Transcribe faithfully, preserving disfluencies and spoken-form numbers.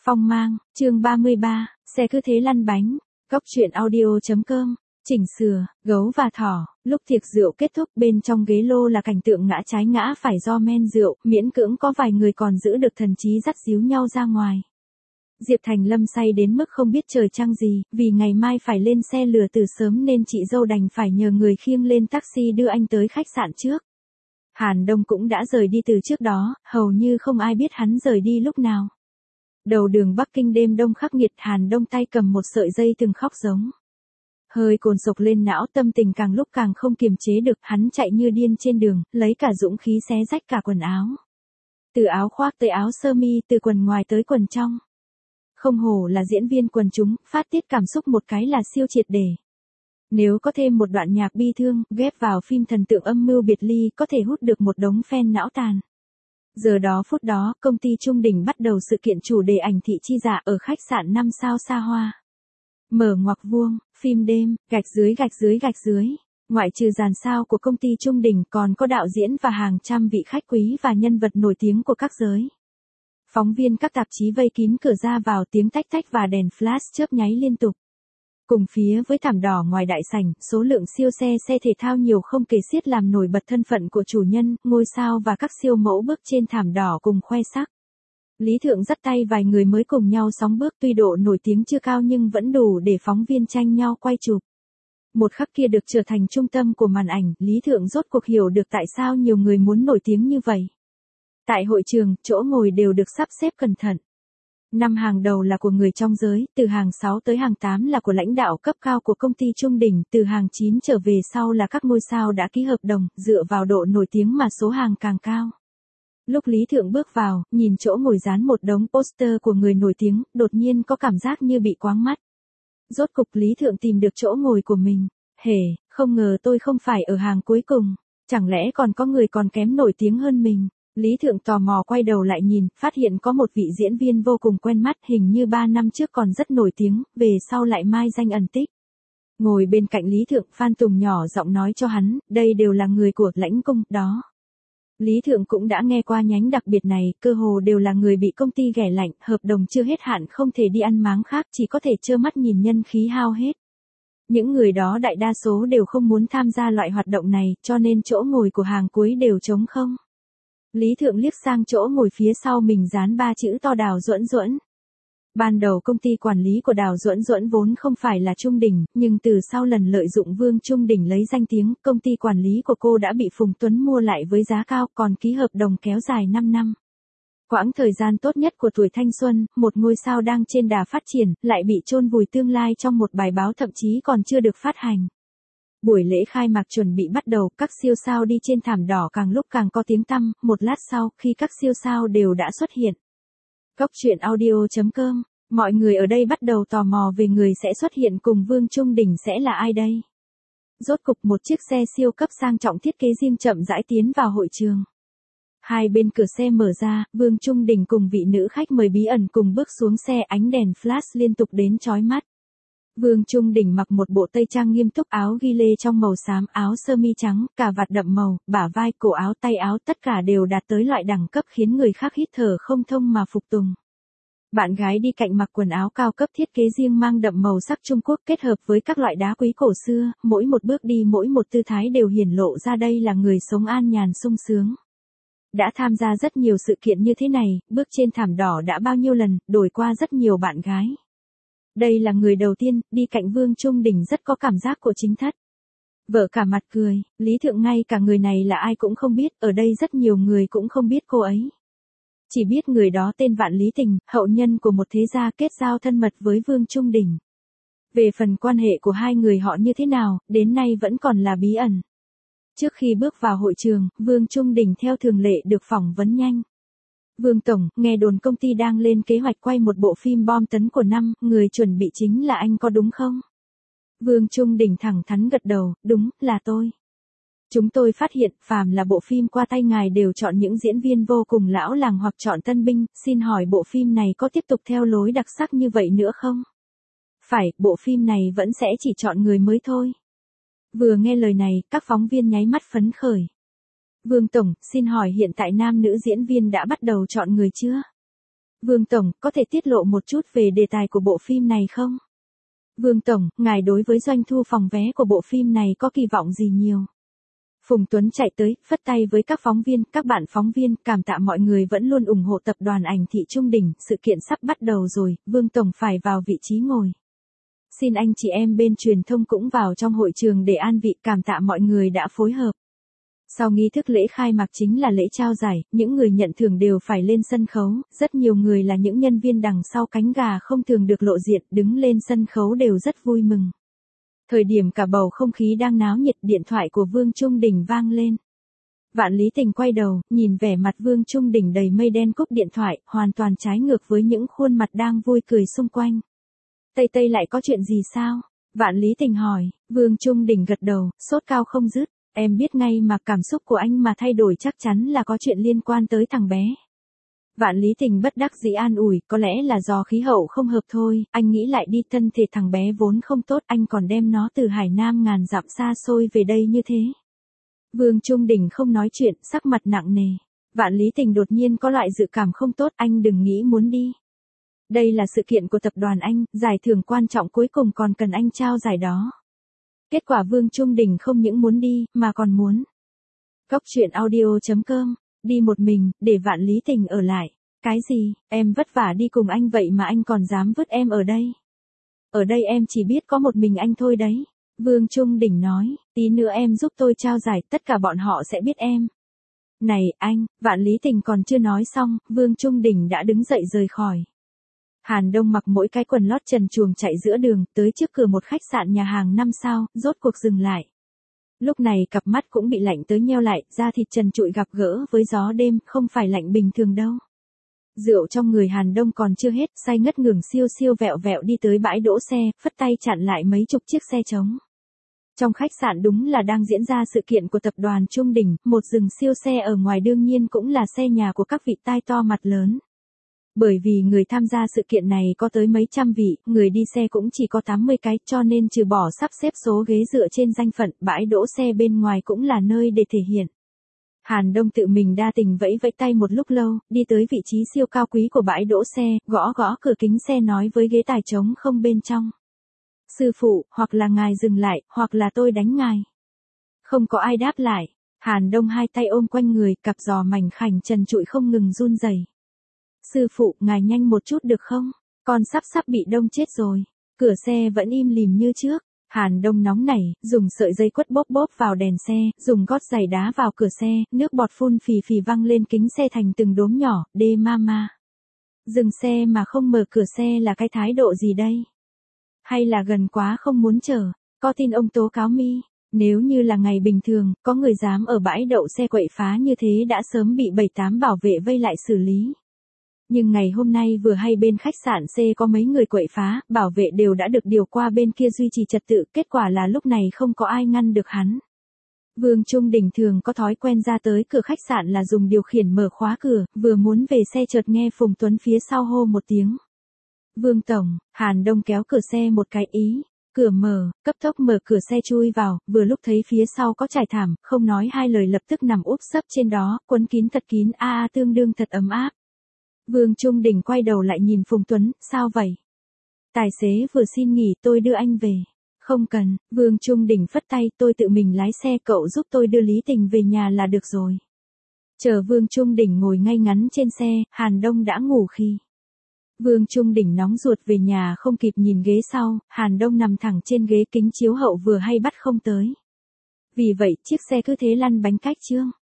Phong mang, chương ba mươi ba, xe cứ thế lăn bánh, góc truyện audio.com, chỉnh sửa, gấu và thỏ, lúc tiệc rượu kết thúc bên trong ghế lô là cảnh tượng ngã trái ngã phải do men rượu, miễn cưỡng có vài người còn giữ được thần trí dắt díu nhau ra ngoài. Diệp Thành Lâm say đến mức không biết trời trăng gì, vì ngày mai phải lên xe lửa từ sớm nên chị dâu đành phải nhờ người khiêng lên taxi đưa anh tới khách sạn trước. Hàn Đông cũng đã rời đi từ trước đó, hầu như không ai biết hắn rời đi lúc nào. Đầu đường Bắc Kinh đêm đông khắc nghiệt, Hàn Đông tay cầm một sợi dây từng khóc giống. Hơi cồn sộc lên não, tâm tình càng lúc càng không kiềm chế được, hắn chạy như điên trên đường, lấy cả dũng khí xé rách cả quần áo. Từ áo khoác tới áo sơ mi, từ quần ngoài tới quần trong. Không hổ là diễn viên quần chúng, phát tiết cảm xúc một cái là siêu triệt để. Nếu có thêm một đoạn nhạc bi thương, ghép vào phim thần tượng âm mưu biệt ly, có thể hút được một đống fan não tàn. Giờ đó phút đó, công ty Trung Đỉnh bắt đầu sự kiện chủ đề ảnh thị chi giả ở khách sạn năm sao xa hoa. Mở ngoặc vuông, phim đêm, gạch dưới gạch dưới gạch dưới. Ngoại trừ dàn sao của công ty Trung Đỉnh còn có đạo diễn và hàng trăm vị khách quý và nhân vật nổi tiếng của các giới. Phóng viên các tạp chí vây kín cửa ra vào, tiếng tách tách và đèn flash chớp nháy liên tục. Cùng phía với thảm đỏ ngoài đại sảnh, số lượng siêu xe xe thể thao nhiều không kể xiết làm nổi bật thân phận của chủ nhân, ngôi sao và các siêu mẫu bước trên thảm đỏ cùng khoe sắc. Lý Thượng dắt tay vài người mới cùng nhau sóng bước, tuy độ nổi tiếng chưa cao nhưng vẫn đủ để phóng viên tranh nhau quay chụp. Một khắc kia được trở thành trung tâm của màn ảnh, Lý Thượng rốt cuộc hiểu được tại sao nhiều người muốn nổi tiếng như vậy. Tại hội trường, chỗ ngồi đều được sắp xếp cẩn thận. Năm hàng đầu là của người trong giới, từ hàng sáu tới hàng tám là của lãnh đạo cấp cao của công ty Trung Đỉnh, từ hàng chín trở về sau là các ngôi sao đã ký hợp đồng, dựa vào độ nổi tiếng mà số hàng càng cao. Lúc Lý Thượng bước vào, nhìn chỗ ngồi dán một đống poster của người nổi tiếng, đột nhiên có cảm giác như bị quáng mắt. Rốt cục Lý Thượng tìm được chỗ ngồi của mình. Hề, không ngờ tôi không phải ở hàng cuối cùng, chẳng lẽ còn có người còn kém nổi tiếng hơn mình. Lý Thượng tò mò quay đầu lại nhìn, phát hiện có một vị diễn viên vô cùng quen mắt, hình như ba năm trước còn rất nổi tiếng, về sau lại mai danh ẩn tích. Ngồi bên cạnh Lý Thượng, Phan Tùng nhỏ giọng nói cho hắn, đây đều là người của lãnh cung, đó. Lý Thượng cũng đã nghe qua nhánh đặc biệt này, cơ hồ đều là người bị công ty ghẻ lạnh, hợp đồng chưa hết hạn không thể đi ăn máng khác, chỉ có thể trơ mắt nhìn nhân khí hao hết. Những người đó đại đa số đều không muốn tham gia loại hoạt động này, cho nên chỗ ngồi của hàng cuối đều trống không. Lý Thượng liếc sang chỗ ngồi phía sau mình dán ba chữ to Đào Duẫn Duẫn. Ban đầu công ty quản lý của Đào Duẫn Duẫn vốn không phải là Trung Đỉnh, nhưng từ sau lần lợi dụng Vương Trung Đỉnh lấy danh tiếng, công ty quản lý của cô đã bị Phùng Tuấn mua lại với giá cao, còn ký hợp đồng kéo dài năm năm. Quãng thời gian tốt nhất của tuổi thanh xuân, một ngôi sao đang trên đà phát triển, lại bị chôn vùi tương lai trong một bài báo thậm chí còn chưa được phát hành. Buổi lễ khai mạc chuẩn bị bắt đầu, các siêu sao đi trên thảm đỏ càng lúc càng có tiếng tăm, một lát sau, khi các siêu sao đều đã xuất hiện. Góc truyện audio.com, mọi người ở đây bắt đầu tò mò về người sẽ xuất hiện cùng Vương Trung Đỉnh sẽ là ai đây. Rốt cục một chiếc xe siêu cấp sang trọng thiết kế riêng chậm rãi tiến vào hội trường. Hai bên cửa xe mở ra, Vương Trung Đỉnh cùng vị nữ khách mời bí ẩn cùng bước xuống xe, ánh đèn flash liên tục đến chói mắt. Vương Trung Đỉnh mặc một bộ tây trang nghiêm túc, áo ghi lê trong màu xám, áo sơ mi trắng, cà vạt đậm màu, bả vai, cổ áo, tay áo tất cả đều đạt tới loại đẳng cấp khiến người khác hít thở không thông mà phục tùng. Bạn gái đi cạnh mặc quần áo cao cấp thiết kế riêng mang đậm màu sắc Trung Quốc kết hợp với các loại đá quý cổ xưa, mỗi một bước đi mỗi một tư thái đều hiển lộ ra đây là người sống an nhàn sung sướng. Đã tham gia rất nhiều sự kiện như thế này, bước trên thảm đỏ đã bao nhiêu lần, đổi qua rất nhiều bạn gái. Đây là người đầu tiên, đi cạnh Vương Trung Đỉnh rất có cảm giác của chính thất. Vợ cả mặt cười, Lý Thượng ngay cả người này là ai cũng không biết, ở đây rất nhiều người cũng không biết cô ấy. Chỉ biết người đó tên Vạn Lý Tình, hậu nhân của một thế gia kết giao thân mật với Vương Trung Đỉnh. Về phần quan hệ của hai người họ như thế nào, đến nay vẫn còn là bí ẩn. Trước khi bước vào hội trường, Vương Trung Đỉnh theo thường lệ được phỏng vấn nhanh. Vương Tổng, nghe đồn công ty đang lên kế hoạch quay một bộ phim bom tấn của năm, người chuẩn bị chính là anh có đúng không? Vương Trung Đỉnh thẳng thắn gật đầu, đúng, là tôi. Chúng tôi phát hiện, phàm là bộ phim qua tay ngài đều chọn những diễn viên vô cùng lão làng hoặc chọn tân binh, xin hỏi bộ phim này có tiếp tục theo lối đặc sắc như vậy nữa không? Phải, bộ phim này vẫn sẽ chỉ chọn người mới thôi. Vừa nghe lời này, các phóng viên nháy mắt phấn khởi. Vương Tổng, xin hỏi hiện tại nam nữ diễn viên đã bắt đầu chọn người chưa? Vương Tổng, có thể tiết lộ một chút về đề tài của bộ phim này không? Vương Tổng, ngài đối với doanh thu phòng vé của bộ phim này có kỳ vọng gì nhiều? Phùng Tuấn chạy tới, phất tay với các phóng viên, các bạn phóng viên, cảm tạ mọi người vẫn luôn ủng hộ tập đoàn ảnh thị Trung Đình, sự kiện sắp bắt đầu rồi, Vương Tổng phải vào vị trí ngồi. Xin anh chị em bên truyền thông cũng vào trong hội trường để an vị, cảm tạ mọi người đã phối hợp. Sau nghi thức lễ khai mạc chính là lễ trao giải, những người nhận thưởng đều phải lên sân khấu, rất nhiều người là những nhân viên đằng sau cánh gà không thường được lộ diện, đứng lên sân khấu đều rất vui mừng. Thời điểm cả bầu không khí đang náo nhiệt, điện thoại của Vương Trung Đình vang lên. Vạn Lý Tình quay đầu, nhìn vẻ mặt Vương Trung Đình đầy mây đen cúp điện thoại, hoàn toàn trái ngược với những khuôn mặt đang vui cười xung quanh. Tây Tây lại có chuyện gì sao? Vạn Lý Tình hỏi, Vương Trung Đình gật đầu, sốt cao không dứt. Em biết ngay mà cảm xúc của anh mà thay đổi chắc chắn là có chuyện liên quan tới thằng bé. Vạn Lý Tình bất đắc dĩ an ủi, có lẽ là do khí hậu không hợp thôi, anh nghĩ lại đi, thân thể thằng bé vốn không tốt, anh còn đem nó từ Hải Nam ngàn dặm xa xôi về đây như thế. Vương Trung Đình không nói chuyện, sắc mặt nặng nề. Vạn Lý Tình đột nhiên có loại dự cảm không tốt, anh đừng nghĩ muốn đi. Đây là sự kiện của tập đoàn anh, giải thưởng quan trọng cuối cùng còn cần anh trao giải đó. Kết quả Vương Trung Đình không những muốn đi, mà còn muốn. Góc truyện audio chấm com, đi một mình, để Vạn Lý Tình ở lại. Cái gì, em vất vả đi cùng anh vậy mà anh còn dám vứt em ở đây. Ở đây em chỉ biết có một mình anh thôi đấy. Vương Trung Đình nói, tí nữa em giúp tôi trao giải, tất cả bọn họ sẽ biết em. Này, anh, Vạn Lý Tình còn chưa nói xong, Vương Trung Đình đã đứng dậy rời khỏi. Hàn Đông mặc mỗi cái quần lót trần truồng chạy giữa đường, tới trước cửa một khách sạn nhà hàng năm sao, rốt cuộc dừng lại. Lúc này cặp mắt cũng bị lạnh tới nheo lại, da thịt trần trụi gặp gỡ với gió đêm, không phải lạnh bình thường đâu. Rượu trong người Hàn Đông còn chưa hết, say ngất ngưởng siêu siêu vẹo vẹo đi tới bãi đỗ xe, phất tay chặn lại mấy chục chiếc xe trống. Trong khách sạn đúng là đang diễn ra sự kiện của tập đoàn Trung Đình, một rừng siêu xe ở ngoài đương nhiên cũng là xe nhà của các vị tai to mặt lớn. Bởi vì người tham gia sự kiện này có tới mấy trăm vị, người đi xe cũng chỉ có tám mươi cái, cho nên trừ bỏ sắp xếp số ghế dựa trên danh phận, bãi đỗ xe bên ngoài cũng là nơi để thể hiện. Hàn Đông tự mình đa tình vẫy vẫy tay một lúc lâu, đi tới vị trí siêu cao quý của bãi đỗ xe, gõ gõ cửa kính xe nói với ghế tài trống không bên trong. Sư phụ, hoặc là ngài dừng lại, hoặc là tôi đánh ngài. Không có ai đáp lại. Hàn Đông hai tay ôm quanh người, cặp giò mảnh khảnh trần trụi không ngừng run rẩy. Sư phụ, ngài nhanh một chút được không? Con sắp sắp bị đông chết rồi. Cửa xe vẫn im lìm như trước. Hàn Đông nóng nảy, dùng sợi dây quất bóp bóp vào đèn xe, dùng gót giày đá vào cửa xe, nước bọt phun phì phì văng lên kính xe thành từng đốm nhỏ, đê ma ma. Dừng xe mà không mở cửa xe là cái thái độ gì đây? Hay là gần quá không muốn chờ? Có tin ông tố cáo mi? Nếu như là ngày bình thường, có người dám ở bãi đậu xe quậy phá như thế đã sớm bị bảy tám bảo vệ vây lại xử lý. Nhưng ngày hôm nay vừa hay bên khách sạn C có mấy người quậy phá, bảo vệ đều đã được điều qua bên kia duy trì trật tự, kết quả là lúc này không có ai ngăn được hắn. Vương Trung Đình thường có thói quen ra tới cửa khách sạn là dùng điều khiển mở khóa cửa, vừa muốn về xe chợt nghe Phùng Tuấn phía sau hô một tiếng. Vương Tổng, Hàn Đông kéo cửa xe một cái ý, cửa mở, cấp tốc mở cửa xe chui vào, vừa lúc thấy phía sau có trải thảm, không nói hai lời lập tức nằm úp sấp trên đó, quấn kín thật kín, a a tương đương thật ấm áp. Vương Trung Đình quay đầu lại nhìn Phùng Tuấn, sao vậy? Tài xế vừa xin nghỉ, tôi đưa anh về. Không cần, Vương Trung Đình phất tay, tôi tự mình lái xe, cậu giúp tôi đưa Lý Tình về nhà là được rồi. Chờ Vương Trung Đình ngồi ngay ngắn trên xe, Hàn Đông đã ngủ khi. Vương Trung Đình nóng ruột về nhà không kịp nhìn ghế sau, Hàn Đông nằm thẳng trên ghế kính chiếu hậu vừa hay bắt không tới. Vì vậy chiếc xe cứ thế lăn bánh cách chương.